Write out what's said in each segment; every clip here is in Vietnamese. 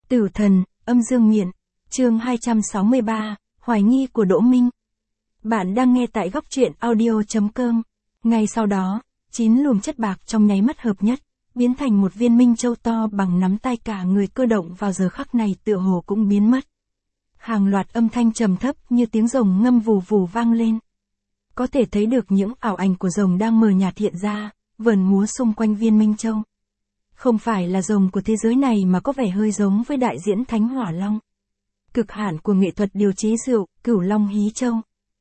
Tử thần, âm dương miện, chương 263, hoài nghi của Đỗ Minh. Bạn đang nghe tại góc truyện audio.com. Ngay sau đó, 9 luồng chất bạc trong nháy mắt hợp nhất, biến thành một viên minh châu to bằng nắm tay. Cả người Cơ Động vào giờ khắc này tựa hồ cũng biến mất. Hàng loạt âm thanh trầm thấp như tiếng rồng ngâm vù vù vang lên. Có thể thấy được những ảo ảnh của rồng đang mờ nhạt hiện ra, vờn múa xung quanh viên minh châu. Không phải là rồng của thế giới này mà có vẻ hơi giống với đại diễn Thánh Hỏa Long. Cực hạn của nghệ thuật điều chế rượu, Cửu Long Hí Châu.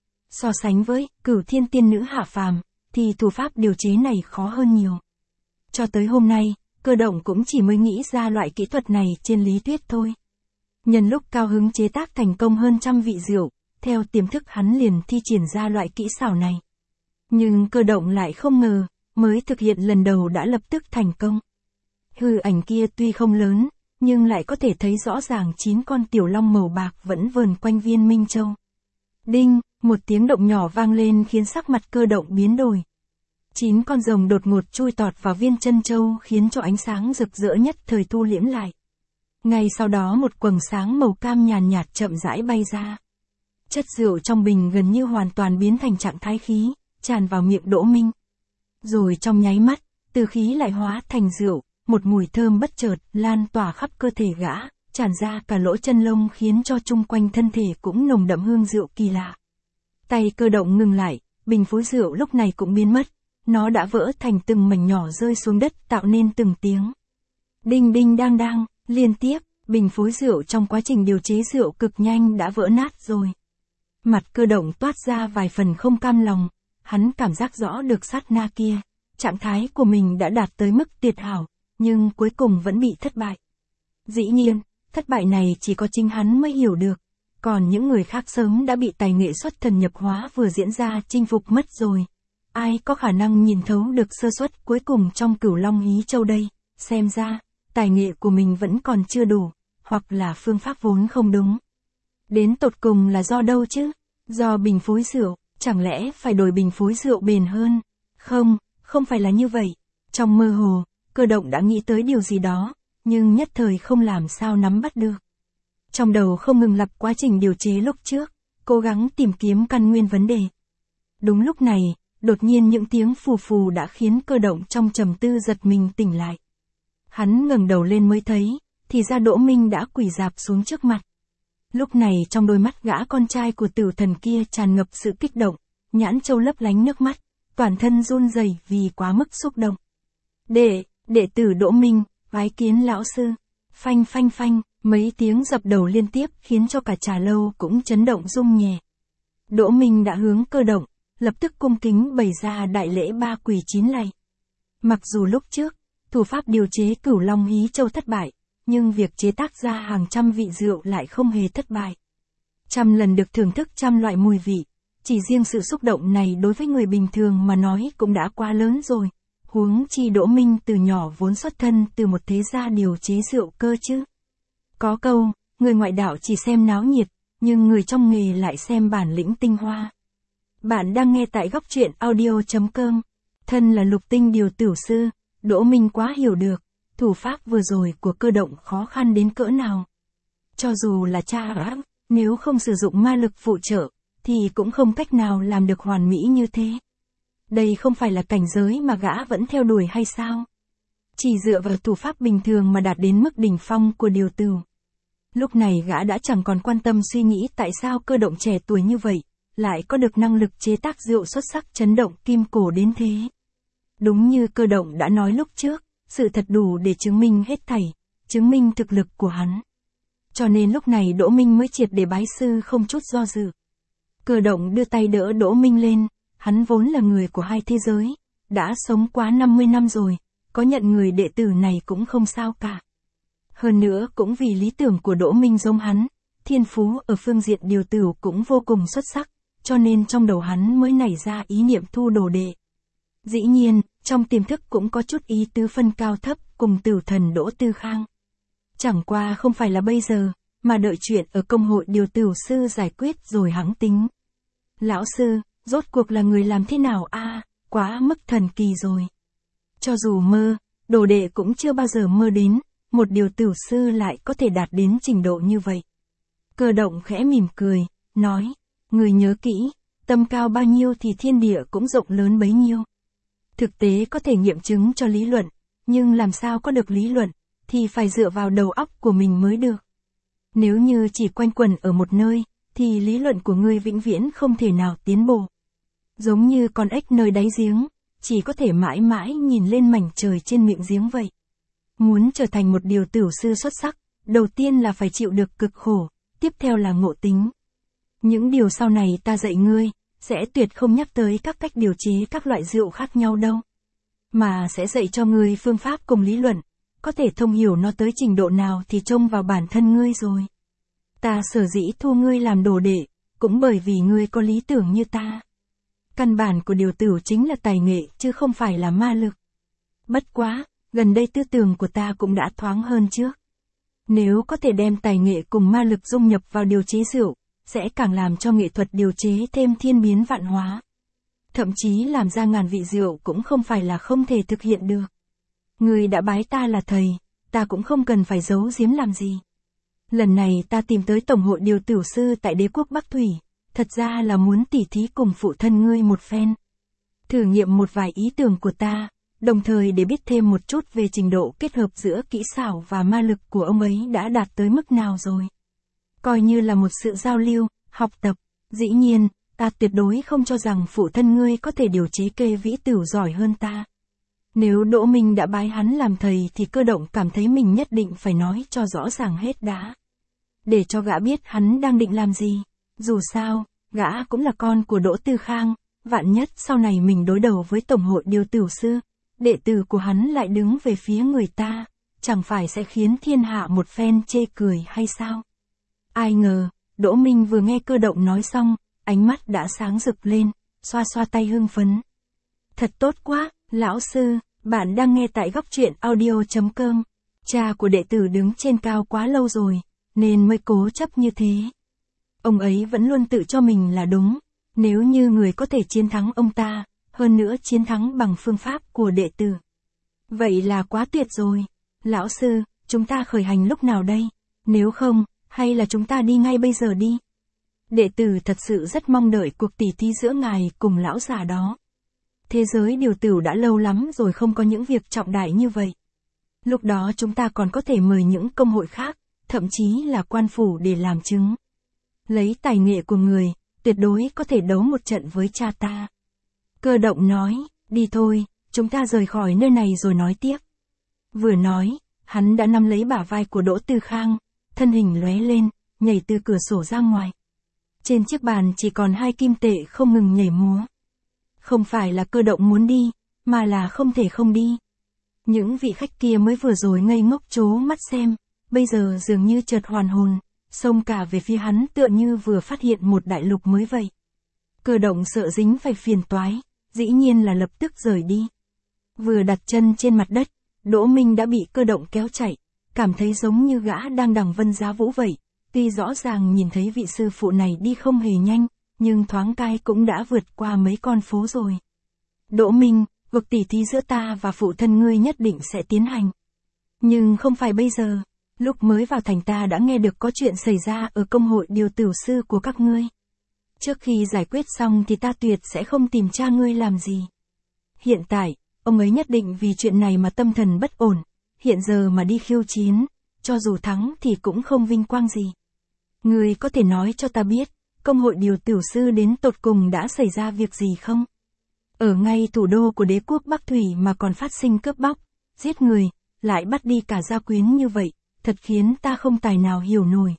So sánh với Cửu Thiên Tiên Nữ hạ phàm, thì thủ pháp điều chế này khó hơn nhiều. Cho tới hôm nay, Cơ Động cũng chỉ mới nghĩ ra loại kỹ thuật này trên lý thuyết thôi. Nhân lúc cao hứng chế tác thành công hơn 100 vị rượu, theo tiềm thức hắn liền thi triển ra loại kỹ xảo này. Nhưng Cơ Động lại không ngờ, mới thực hiện lần đầu đã lập tức thành công. Hư ảnh kia tuy không lớn, nhưng lại có thể thấy rõ ràng 9 con tiểu long màu bạc vẫn vờn quanh viên minh châu. Đinh, một tiếng động nhỏ vang lên khiến sắc mặt Cơ Động biến đổi. 9 con rồng đột ngột chui tọt vào viên chân châu khiến cho ánh sáng rực rỡ nhất thời thu liễm lại. Ngay sau đó một quầng sáng màu cam nhàn nhạt chậm rãi bay ra. Chất rượu trong bình gần như hoàn toàn biến thành trạng thái khí, tràn vào miệng Đỗ Minh. Rồi trong nháy mắt, từ khí lại hóa thành rượu, một mùi thơm bất chợt lan tỏa khắp cơ thể gã, tràn ra cả lỗ chân lông khiến cho chung quanh thân thể cũng nồng đậm hương rượu kỳ lạ. Tay Cơ Động ngừng lại, bình phối rượu lúc này cũng biến mất, nó đã vỡ thành từng mảnh nhỏ rơi xuống đất tạo nên từng tiếng. Đinh đinh đang đang, liên tiếp, bình phối rượu trong quá trình điều chế rượu cực nhanh đã vỡ nát rồi. Mặt Cơ Động toát ra vài phần không cam lòng, hắn cảm giác rõ được sát na kia, trạng thái của mình đã đạt tới mức tuyệt hảo, nhưng cuối cùng vẫn bị thất bại. Dĩ nhiên, thất bại này chỉ có chính hắn mới hiểu được, còn những người khác sớm đã bị tài nghệ xuất thần nhập hóa vừa diễn ra chinh phục mất rồi. Ai có khả năng nhìn thấu được sơ suất cuối cùng trong Cửu Long Hí Châu đây, xem ra, tài nghệ của mình vẫn còn chưa đủ, hoặc là phương pháp vốn không đúng. Đến tột cùng là do đâu chứ? Do bình phối rượu, chẳng lẽ phải đổi bình phối rượu bền hơn? Không, không phải là như vậy. Trong mơ hồ, Cơ Động đã nghĩ tới điều gì đó, nhưng nhất thời không làm sao nắm bắt được. Trong đầu không ngừng lặp quá trình điều chế lúc trước, cố gắng tìm kiếm căn nguyên vấn đề. Đúng lúc này, đột nhiên những tiếng phù phù đã khiến Cơ Động trong trầm tư giật mình tỉnh lại. Hắn ngẩng đầu lên mới thấy, thì ra Đỗ Minh đã quỳ rạp xuống trước mặt. Lúc này trong đôi mắt gã con trai của tử thần kia tràn ngập sự kích động, nhãn châu lấp lánh nước mắt, toàn thân run rẩy vì quá mức xúc động. Đệ tử Đỗ Minh, bái kiến lão sư. Phanh phanh phanh, mấy tiếng dập đầu liên tiếp khiến cho cả trà lâu cũng chấn động rung nhẹ. Đỗ Minh đã hướng Cơ Động, lập tức cung kính bày ra đại lễ 3 quỳ 9 lạy. Mặc dù lúc trước, thủ pháp điều chế Cửu Long Hí Châu thất bại, nhưng việc chế tác ra hàng trăm vị rượu lại không hề thất bại. 100 lần được thưởng thức 100 loại mùi vị, chỉ riêng sự xúc động này đối với người bình thường mà nói cũng đã quá lớn rồi. Huống chi Đỗ Minh từ nhỏ vốn xuất thân từ một thế gia điều chế rượu cơ chứ. Có câu, người ngoại đạo chỉ xem náo nhiệt, nhưng người trong nghề lại xem bản lĩnh tinh hoa. Bạn đang nghe tại góc truyện audio.com. Thân là lục tinh điều tửu sư, Đỗ Minh quá hiểu được, thủ pháp vừa rồi của Cơ Động khó khăn đến cỡ nào. Cho dù là cha ác, nếu không sử dụng ma lực phụ trợ, thì cũng không cách nào làm được hoàn mỹ như thế. Đây không phải là cảnh giới mà gã vẫn theo đuổi hay sao? Chỉ dựa vào thủ pháp bình thường mà đạt đến mức đỉnh phong của điều tửu. Lúc này gã đã chẳng còn quan tâm suy nghĩ tại sao Cơ Động trẻ tuổi như vậy, lại có được năng lực chế tác rượu xuất sắc chấn động kim cổ đến thế. Đúng như Cơ Động đã nói lúc trước, sự thật đủ để chứng minh hết thảy, chứng minh thực lực của hắn. Cho nên lúc này Đỗ Minh mới triệt để bái sư không chút do dự. Cơ Động đưa tay đỡ Đỗ Minh lên, hắn vốn là người của hai thế giới, đã sống quá 50 năm rồi, có nhận người đệ tử này cũng không sao cả. Hơn nữa cũng vì lý tưởng của Đỗ Minh giống hắn, thiên phú ở phương diện điều tửu cũng vô cùng xuất sắc, cho nên trong đầu hắn mới nảy ra ý niệm thu đồ đệ. Dĩ nhiên, trong tiềm thức cũng có chút ý tứ phân cao thấp cùng tử thần Đỗ Tư Khang. Chẳng qua không phải là bây giờ, mà đợi chuyện ở công hội điều tửu sư giải quyết rồi hẵng tính. Lão sư, rốt cuộc là người làm thế nào a? Quá mức thần kỳ rồi. Cho dù mơ, đồ đệ cũng chưa bao giờ mơ đến, một điều tử sư lại có thể đạt đến trình độ như vậy. Cơ động khẽ mỉm cười, nói, người nhớ kỹ, tâm cao bao nhiêu thì thiên địa cũng rộng lớn bấy nhiêu. Thực tế có thể nghiệm chứng cho lý luận, nhưng làm sao có được lý luận, thì phải dựa vào đầu óc của mình mới được. Nếu như chỉ quanh quẩn ở một nơi, thì lý luận của ngươi vĩnh viễn không thể nào tiến bộ. Giống như con ếch nơi đáy giếng, chỉ có thể mãi mãi nhìn lên mảnh trời trên miệng giếng vậy. Muốn trở thành một điều tử sư xuất sắc, đầu tiên là phải chịu được cực khổ, tiếp theo là ngộ tính. Những điều sau này ta dạy ngươi, sẽ tuyệt không nhắc tới các cách điều chế các loại rượu khác nhau đâu. Mà sẽ dạy cho ngươi phương pháp cùng lý luận, có thể thông hiểu nó tới trình độ nào thì trông vào bản thân ngươi rồi. Ta sở dĩ thu ngươi làm đồ đệ, cũng bởi vì ngươi có lý tưởng như ta. Căn bản của điều tử chính là tài nghệ chứ không phải là ma lực. Bất quá, gần đây tư tưởng của ta cũng đã thoáng hơn trước. Nếu có thể đem tài nghệ cùng ma lực dung nhập vào điều chế rượu, sẽ càng làm cho nghệ thuật điều chế thêm thiên biến vạn hóa. Thậm chí làm ra ngàn vị rượu cũng không phải là không thể thực hiện được. Ngươi đã bái ta là thầy, ta cũng không cần phải giấu giếm làm gì. Lần này ta tìm tới Tổng hội điều tử sư tại đế quốc Bắc Thủy, thật ra là muốn tỉ thí cùng phụ thân ngươi một phen. Thử nghiệm một vài ý tưởng của ta, đồng thời để biết thêm một chút về trình độ kết hợp giữa kỹ xảo và ma lực của ông ấy đã đạt tới mức nào rồi. Coi như là một sự giao lưu, học tập. Dĩ nhiên, ta tuyệt đối không cho rằng phụ thân ngươi có thể điều chế kê vĩ tửu giỏi hơn ta. Nếu Đỗ Minh đã bái hắn làm thầy thì Cơ Động cảm thấy mình nhất định phải nói cho rõ ràng hết đã. Để cho gã biết hắn đang định làm gì. Dù sao, gã cũng là con của Đỗ Tư Khang, vạn nhất sau này mình đối đầu với Tổng hội điều tử sư, đệ tử của hắn lại đứng về phía người ta, chẳng phải sẽ khiến thiên hạ một phen chê cười hay sao? Ai ngờ, Đỗ Minh vừa nghe Cơ Động nói xong, ánh mắt đã sáng rực lên, xoa xoa tay hưng phấn. Thật tốt quá, lão sư, bạn đang nghe tại góc truyện audio.com. Cha của đệ tử đứng trên cao quá lâu rồi, nên mới cố chấp như thế. Ông ấy vẫn luôn tự cho mình là đúng, nếu như người có thể chiến thắng ông ta, hơn nữa chiến thắng bằng phương pháp của đệ tử. Vậy là quá tuyệt rồi. Lão sư, chúng ta khởi hành lúc nào đây? Nếu không, hay là chúng ta đi ngay bây giờ đi? Đệ tử thật sự rất mong đợi cuộc tỉ thí giữa ngài cùng lão già đó. Thế giới điều tử đã lâu lắm rồi không có những việc trọng đại như vậy. Lúc đó chúng ta còn có thể mời những công hội khác, thậm chí là quan phủ để làm chứng. Lấy tài nghệ của người, tuyệt đối có thể đấu một trận với cha ta. Cơ Động nói, đi thôi, chúng ta rời khỏi nơi này rồi nói tiếp. Vừa nói, hắn đã nắm lấy bả vai của Đỗ Tư Khang, thân hình lóe lên, nhảy từ cửa sổ ra ngoài. Trên chiếc bàn chỉ còn 2 kim tệ không ngừng nhảy múa. Không phải là Cơ Động muốn đi, mà là không thể không đi. Những vị khách kia mới vừa rồi ngây ngốc trố mắt xem, bây giờ dường như chợt hoàn hồn, xông cả về phía hắn tựa như vừa phát hiện một đại lục mới vậy. Cơ Động sợ dính phải phiền toái, dĩ nhiên là lập tức rời đi. Vừa đặt chân trên mặt đất, Đỗ Minh đã bị Cơ Động kéo chạy, cảm thấy giống như gã đang đằng vân giá vũ vậy. Tuy rõ ràng nhìn thấy vị sư phụ này đi không hề nhanh, nhưng thoáng cái cũng đã vượt qua mấy con phố rồi. Đỗ Minh, cuộc tỉ thí giữa ta và phụ thân ngươi nhất định sẽ tiến hành. Nhưng không phải bây giờ, lúc mới vào thành ta đã nghe được có chuyện xảy ra ở công hội điều tử sư của các ngươi. Trước khi giải quyết xong thì ta tuyệt sẽ không tìm cha ngươi làm gì. Hiện tại, ông ấy nhất định vì chuyện này mà tâm thần bất ổn, hiện giờ mà đi khiêu chiến, cho dù thắng thì cũng không vinh quang gì. Ngươi có thể nói cho ta biết, công hội điều tử sư đến tột cùng đã xảy ra việc gì không? Ở ngay thủ đô của đế quốc Bắc Thủy mà còn phát sinh cướp bóc, giết người, lại bắt đi cả gia quyến như vậy, thật khiến ta không tài nào hiểu nổi.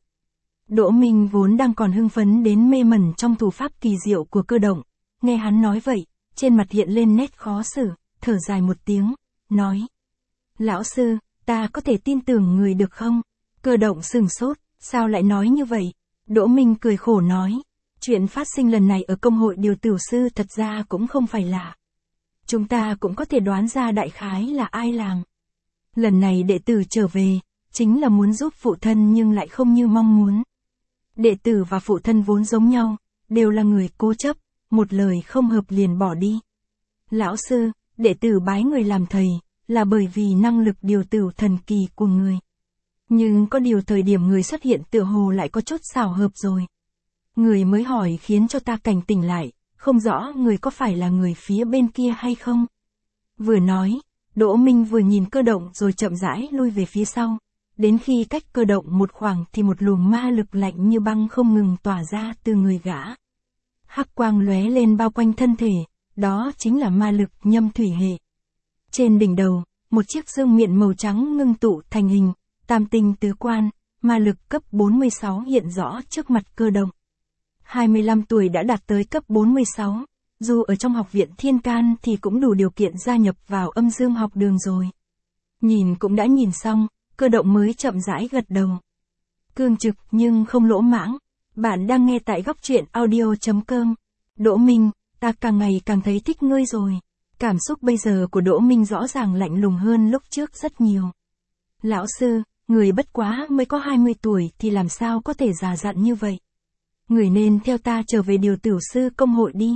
Đỗ Minh vốn đang còn hưng phấn đến mê mẩn trong thủ pháp kỳ diệu của Cơ Động, nghe hắn nói vậy, trên mặt hiện lên nét khó xử, thở dài một tiếng, nói. Lão sư, ta có thể tin tưởng người được không? Cơ Động sửng sốt, sao lại nói như vậy? Đỗ Minh cười khổ nói, chuyện phát sinh lần này ở công hội điều tử sư thật ra cũng không phải lạ. Chúng ta cũng có thể đoán ra đại khái là ai làm. Lần này đệ tử trở về, chính là muốn giúp phụ thân nhưng lại không như mong muốn. Đệ tử và phụ thân vốn giống nhau, đều là người cố chấp, một lời không hợp liền bỏ đi. Lão sư, đệ tử bái người làm thầy, là bởi vì năng lực điều tử thần kỳ của người. Nhưng có điều thời điểm người xuất hiện tựa hồ lại có chút xảo hợp rồi. Người mới hỏi khiến cho ta cảnh tỉnh lại, không rõ người có phải là người phía bên kia hay không. Vừa nói, Đỗ Minh vừa nhìn Cơ Động rồi chậm rãi lui về phía sau. Đến khi cách Cơ Động một khoảng thì một luồng ma lực lạnh như băng không ngừng tỏa ra từ người gã. Hắc quang lóe lên bao quanh thân thể, đó chính là ma lực Nhâm Thủy hệ. Trên đỉnh đầu, một chiếc dương miện màu trắng ngưng tụ thành hình, tam tinh tứ quan, ma lực cấp 46 hiện rõ trước mặt Cơ Động. 25 tuổi đã đạt tới cấp 46, dù ở trong học viện Thiên Can thì cũng đủ điều kiện gia nhập vào âm dương học đường rồi. Nhìn cũng đã nhìn xong, Cơ Động mới chậm rãi gật đầu. Cương trực nhưng không lỗ mãng. Bạn đang nghe tại góc truyện audio.com. Đỗ Minh, ta càng ngày càng thấy thích ngươi rồi. Cảm xúc bây giờ của Đỗ Minh rõ ràng lạnh lùng hơn lúc trước rất nhiều. Lão sư, người bất quá mới có 20 tuổi thì làm sao có thể già dặn như vậy. Người nên theo ta trở về điều tử sư công hội đi.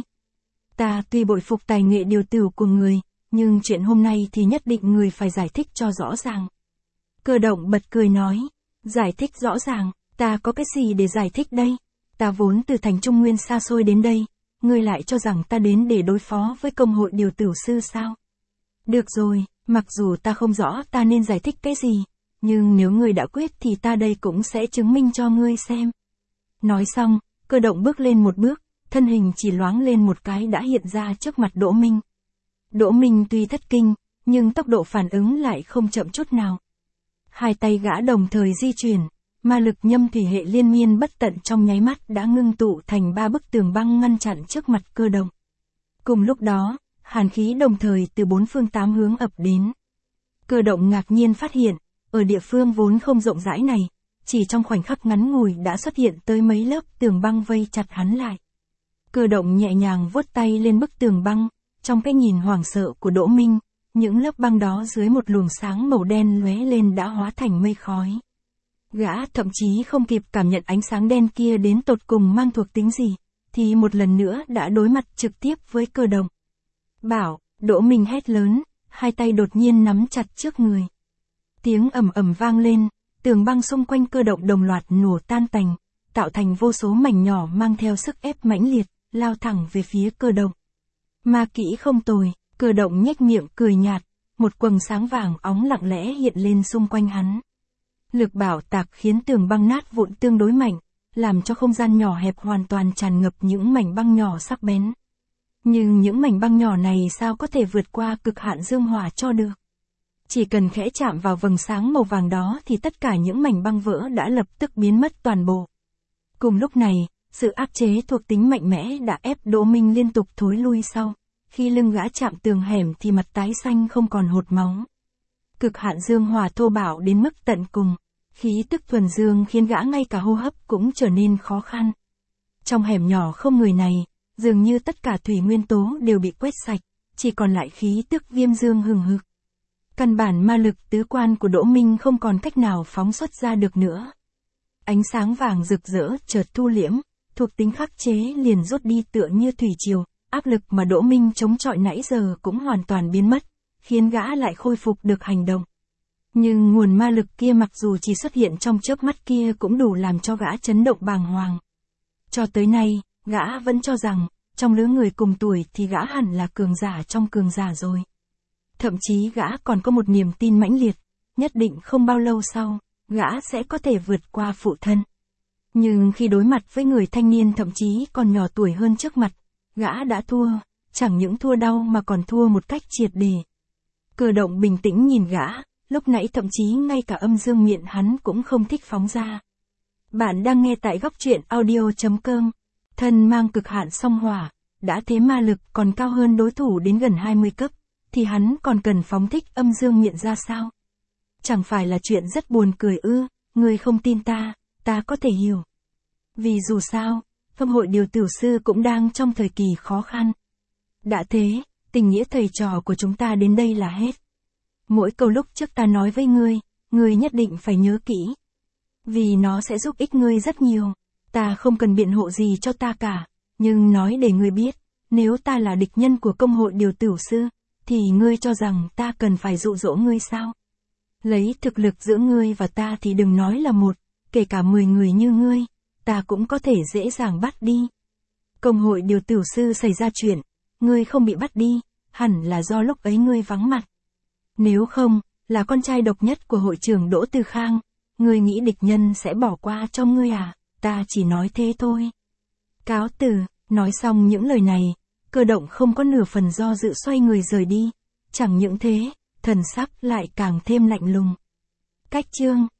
Ta tuy bội phục tài nghệ điều tử của người, nhưng chuyện hôm nay thì nhất định người phải giải thích cho rõ ràng. Cơ Động bật cười nói, giải thích rõ ràng, ta có cái gì để giải thích đây? Ta vốn từ thành Trung Nguyên xa xôi đến đây, ngươi lại cho rằng ta đến để đối phó với công hội điều tử sư sao? Được rồi, mặc dù ta không rõ ta nên giải thích cái gì, nhưng nếu ngươi đã quyết thì ta đây cũng sẽ chứng minh cho ngươi xem. Nói xong, Cơ Động bước lên một bước, thân hình chỉ loáng lên một cái đã hiện ra trước mặt Đỗ Minh. Đỗ Minh tuy thất kinh, nhưng tốc độ phản ứng lại không chậm chút nào. Hai tay gã đồng thời di chuyển, ma lực Nhâm Thủy hệ liên miên bất tận trong nháy mắt đã ngưng tụ thành 3 bức tường băng ngăn chặn trước mặt Cơ Động. Cùng lúc đó, hàn khí đồng thời từ 4 phương 8 hướng ập đến. Cơ Động ngạc nhiên phát hiện, ở địa phương vốn không rộng rãi này, chỉ trong khoảnh khắc ngắn ngủi đã xuất hiện tới mấy lớp tường băng vây chặt hắn lại. Cơ Động nhẹ nhàng vuốt tay lên bức tường băng, trong cái nhìn hoảng sợ của Đỗ Minh, những lớp băng đó dưới một luồng sáng màu đen lóe lên đã hóa thành mây khói. Gã thậm chí không kịp cảm nhận ánh sáng đen kia đến tột cùng mang thuộc tính gì, thì một lần nữa đã đối mặt trực tiếp với Cơ Động. Bảo, Đỗ Minh hét lớn, hai tay đột nhiên nắm chặt trước người. Tiếng ầm ầm vang lên, tường băng xung quanh Cơ Động đồng loạt nổ tan tành, tạo thành vô số mảnh nhỏ mang theo sức ép mãnh liệt, lao thẳng về phía Cơ Động. Ma kỹ không tồi, Cơ Động nhếch miệng cười nhạt, một quầng sáng vàng óng lặng lẽ hiện lên xung quanh hắn. Lực bảo tạc khiến tường băng nát vụn tương đối mạnh, làm cho không gian nhỏ hẹp hoàn toàn tràn ngập những mảnh băng nhỏ sắc bén. Nhưng những mảnh băng nhỏ này sao có thể vượt qua cực hạn dương hỏa cho được? Chỉ cần khẽ chạm vào vầng sáng màu vàng đó thì tất cả những mảnh băng vỡ đã lập tức biến mất toàn bộ. Cùng lúc này, sự áp chế thuộc tính mạnh mẽ đã ép Đỗ Minh liên tục thối lui sau. Khi lưng gã chạm tường hẻm thì mặt tái xanh không còn hột máu. Cực hạn dương hỏa thô bạo đến mức tận cùng, khí tức thuần dương khiến gã ngay cả hô hấp cũng trở nên khó khăn. Trong hẻm nhỏ không người này, dường như tất cả thủy nguyên tố đều bị quét sạch, chỉ còn lại khí tức viêm dương hừng hực. Căn bản ma lực tứ quan của Đỗ Minh không còn cách nào phóng xuất ra được nữa. Ánh sáng vàng rực rỡ chợt thu liễm, thuộc tính khắc chế liền rút đi tựa như thủy triều, áp lực mà Đỗ Minh chống chọi nãy giờ cũng hoàn toàn biến mất, khiến gã lại khôi phục được hành động. Nhưng nguồn ma lực kia mặc dù chỉ xuất hiện trong chớp mắt kia cũng đủ làm cho gã chấn động bàng hoàng. Cho tới nay, gã vẫn cho rằng, trong lứa người cùng tuổi thì gã hẳn là cường giả trong cường giả rồi. Thậm chí gã còn có một niềm tin mãnh liệt, nhất định không bao lâu sau, gã sẽ có thể vượt qua phụ thân. Nhưng khi đối mặt với người thanh niên thậm chí còn nhỏ tuổi hơn trước mặt, gã đã thua, chẳng những thua đau mà còn thua một cách triệt để. Cơ Động bình tĩnh nhìn gã, lúc nãy thậm chí ngay cả âm dương miện hắn cũng không thích phóng ra. Bạn đang nghe tại góc truyện audio.com. Thân mang cực hạn song hỏa, đã thế ma lực còn cao hơn đối thủ đến gần 20 cấp, thì hắn còn cần phóng thích âm dương miện ra sao? Chẳng phải là chuyện rất buồn cười ư? Ngươi không tin ta có thể hiểu. Vì dù sao, Công hội điều tử sư cũng đang trong thời kỳ khó khăn. Đã thế, tình nghĩa thầy trò của chúng ta đến đây là hết. Mỗi câu lúc trước ta nói với ngươi nhất định phải nhớ kỹ. Vì nó sẽ giúp ích ngươi rất nhiều. Ta không cần biện hộ gì cho ta cả, nhưng nói để ngươi biết, nếu ta là địch nhân của công hội điều tử sư, thì ngươi cho rằng ta cần phải dụ dỗ ngươi sao? Lấy thực lực giữa ngươi và ta thì đừng nói là một, kể cả 10 người như ngươi, ta cũng có thể dễ dàng bắt đi. Công hội điều tử sư xảy ra chuyện, ngươi không bị bắt đi, hẳn là do lúc ấy ngươi vắng mặt. Nếu không, là con trai độc nhất của hội trưởng Đỗ Tư Khang, ngươi nghĩ địch nhân sẽ bỏ qua cho ngươi à? Ta chỉ nói thế thôi. Cáo từ, nói xong những lời này, Cơ Động không có nửa phần do dự xoay người rời đi. Chẳng những thế, thần sắc lại càng thêm lạnh lùng. Cách chương